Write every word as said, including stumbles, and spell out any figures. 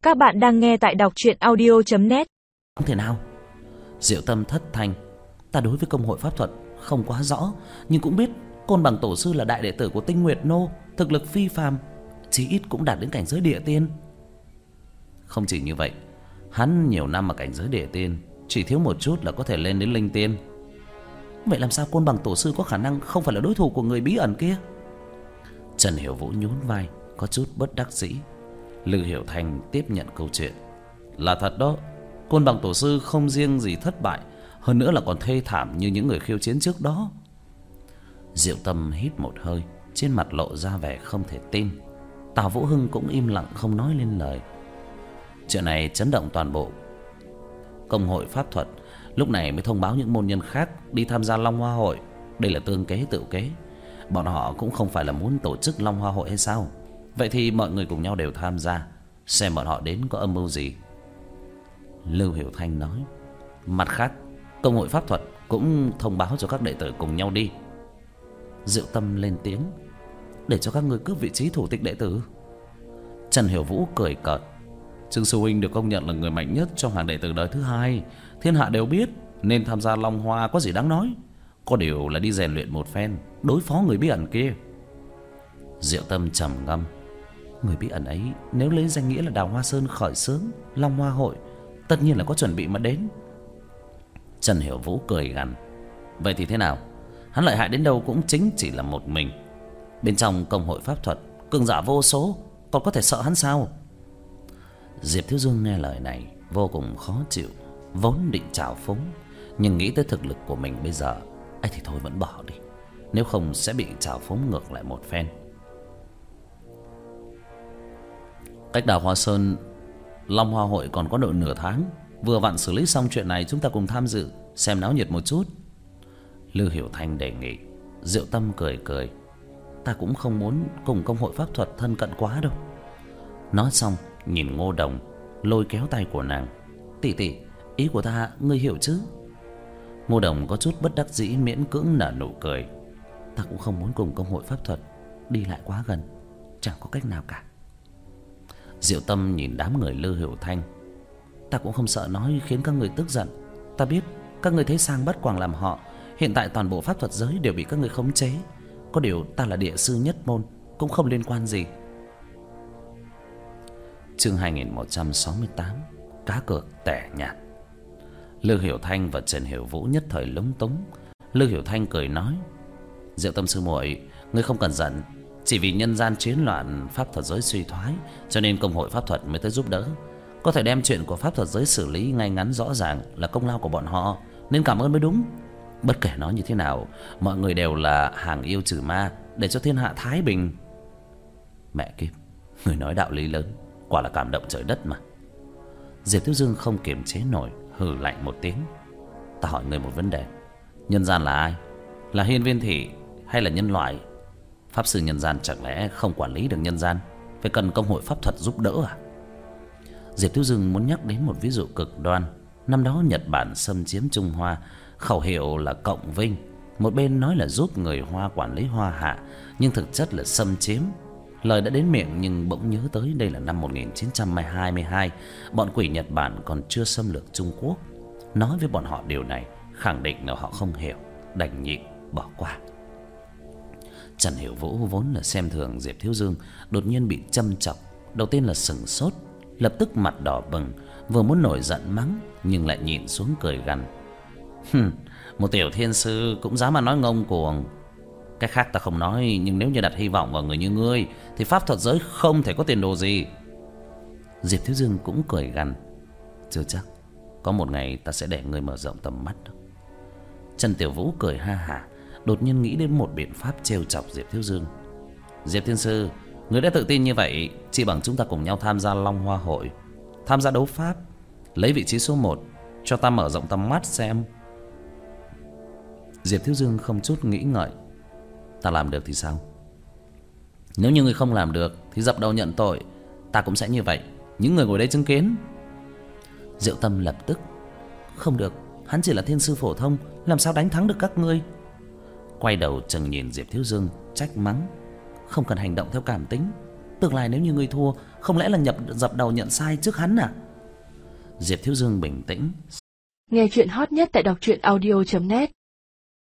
Các bạn đang nghe tại đọc truyện audio chấm net. Không thể nào. Diệu Tâm thất thanh. Ta đối với công hội pháp thuật không quá rõ, nhưng cũng biết Côn Bằng tổ sư là đại đệ tử của Tinh Nguyệt Nô, thực lực phi phàm, chí ít cũng đạt đến cảnh giới địa tiên. Không chỉ như vậy, hắn nhiều năm ở cảnh giới địa tiên, chỉ thiếu một chút là có thể lên đến linh tiên. Vậy làm sao Côn Bằng tổ sư có khả năng không phải là đối thủ của người bí ẩn kia? Trần Hiểu Vũ nhún vai, có chút bất đắc dĩ. Lư Hiểu Thành tiếp nhận câu chuyện. Là thật đó, Côn Bằng tổ sư không riêng gì thất bại, hơn nữa là còn thê thảm như những người khiêu chiến trước đó. Diệu Tâm hít một hơi, trên mặt lộ ra vẻ không thể tin. Tào Vũ Hưng cũng im lặng không nói lên lời. Chuyện này chấn động toàn bộ công hội pháp thuật, lúc này mới thông báo những môn nhân khác đi tham gia Long Hoa hội. Đây là tương kế tự kế. Bọn họ cũng không phải là muốn tổ chức Long Hoa hội hay sao? Vậy thì mọi người cùng nhau đều tham gia, xem bọn họ đến có âm mưu gì. Lưu Hiểu Thanh nói. Mặt khác, công hội pháp thuật cũng thông báo cho các đệ tử cùng nhau đi. Diệu Tâm lên tiếng. Để cho các người cướp vị trí thủ tịch đệ tử? Trần Hiểu Vũ cười cợt. Trương Sư huynh được công nhận là người mạnh nhất trong hàng đệ tử đời thứ hai, thiên hạ đều biết, nên tham gia Long Hoa có gì đáng nói. Có điều là đi rèn luyện một phen, đối phó người bí ẩn kia. Diệu Tâm trầm ngâm. Người bí ẩn ấy nếu lấy danh nghĩa là Đào Hoa Sơn khởi xướng Long Hoa hội, tất nhiên là có chuẩn bị mà đến. Trần Hiểu Vũ cười gằn. Vậy thì thế nào? Hắn lợi hại đến đâu cũng chính chỉ là một mình. Bên trong công hội pháp thuật cường giả vô số, còn có thể sợ hắn sao? Diệp Thiếu Dương nghe lời này vô cùng khó chịu, vốn định trào phúng, nhưng nghĩ tới thực lực của mình bây giờ, ấy thì thôi vẫn bỏ đi, nếu không sẽ bị trào phúng ngược lại một phen. Cách Đào Hoa Sơn Long Hoa hội còn có độ nửa tháng, vừa vặn xử lý xong chuyện này, chúng ta cùng tham dự xem náo nhiệt một chút. Lư Hiểu Thanh đề nghị. Diệu Tâm cười cười. Ta cũng không muốn cùng công hội pháp thuật thân cận quá đâu. Nói xong nhìn Ngô Đồng, lôi kéo tay của nàng. Tỷ tỷ, ý của ta ngươi hiểu chứ? Ngô Đồng có chút bất đắc dĩ miễn cưỡng nở nụ cười. Ta cũng không muốn cùng công hội pháp thuật đi lại quá gần, chẳng có cách nào cả. Diệu Tâm nhìn đám người Lư Hiểu Thanh. Ta cũng không sợ nói khiến các người tức giận. Ta biết các người thấy sang bắt quàng làm họ. Hiện tại toàn bộ pháp thuật giới đều bị các người khống chế. Có điều ta là địa sư nhất môn, cũng không liên quan gì. Chương hai nghìn một trăm sáu mươi tám. Cá cược tẻ nhạt. Lư Hiểu Thanh và Trần Hiểu Vũ nhất thời lúng túng. Lư Hiểu Thanh cười nói. Diệu Tâm sư muội, ngươi không cần giận. Chỉ vì nhân gian chiến loạn, pháp thuật giới suy thoái, cho nên công hội pháp thuật mới tới giúp đỡ. Có thể đem chuyện của pháp thuật giới xử lý ngay ngắn rõ ràng là công lao của bọn họ, nên cảm ơn mới đúng. Bất kể nói như thế nào, mọi người đều là hàng yêu trừ ma, để cho thiên hạ thái bình. Mẹ kiếp, người nói đạo lý lớn, quả là cảm động trời đất mà. Diệp Thiếu Dương không kiềm chế nổi, hừ lạnh một tiếng. Ta hỏi người một vấn đề. Nhân gian là ai? Là hiên viên thị hay là nhân loại? Pháp sư nhân gian chẳng lẽ không quản lý được nhân gian, phải cần công hội pháp thuật giúp đỡ à? Diệp Thiếu Dương muốn nhắc đến một ví dụ cực đoan. Năm đó Nhật Bản xâm chiếm Trung Hoa, khẩu hiệu là cộng vinh. Một bên nói là giúp người Hoa quản lý Hoa Hạ, nhưng thực chất là xâm chiếm. Lời đã đến miệng nhưng bỗng nhớ tới đây là năm một nghìn chín trăm hai mươi hai, bọn quỷ Nhật Bản còn chưa xâm lược Trung Quốc. Nói với bọn họ điều này, khẳng định là họ không hiểu, đành nhịn bỏ qua. Trần Hiểu Vũ vốn là xem thường Diệp Thiếu Dương, đột nhiên bị châm chọc, đầu tiên là sững sốt, lập tức mặt đỏ bừng, vừa muốn nổi giận mắng nhưng lại nhịn xuống cười gằn. Hừm, một tiểu thiên sư cũng dám mà nói ngông cuồng. Cái khác ta không nói, nhưng nếu như đặt hy vọng vào người như ngươi thì pháp thuật giới không thể có tiền đồ gì. Diệp Thiếu Dương cũng cười gằn. Chưa chắc, có một ngày ta sẽ để ngươi mở rộng tầm mắt. Trần Tiểu Vũ cười ha hả, đột nhiên nghĩ đến một biện pháp trêu chọc Diệp Thiếu Dương. Diệp Thiên Sư, người đã tự tin như vậy, chỉ bằng chúng ta cùng nhau tham gia Long Hoa hội, tham gia đấu pháp, lấy vị trí số một, cho ta mở rộng tầm mắt xem. Diệp Thiếu Dương không chút nghĩ ngợi. Ta làm được thì sao? Nếu như người không làm được thì dập đầu nhận tội. Ta cũng sẽ như vậy, những người ngồi đây chứng kiến. Diệu Tâm lập tức. Không được, hắn chỉ là thiên sư phổ thông, làm sao đánh thắng được các ngươi? Quay đầu chừng nhìn Diệp Thiếu Dương, trách mắng. Không cần hành động theo cảm tính. Tương lai nếu như ngươi thua, không lẽ là nhập dập đầu nhận sai trước hắn à? Diệp Thiếu Dương bình tĩnh. Nghe chuyện hot nhất tại đọc truyện audio chấm net.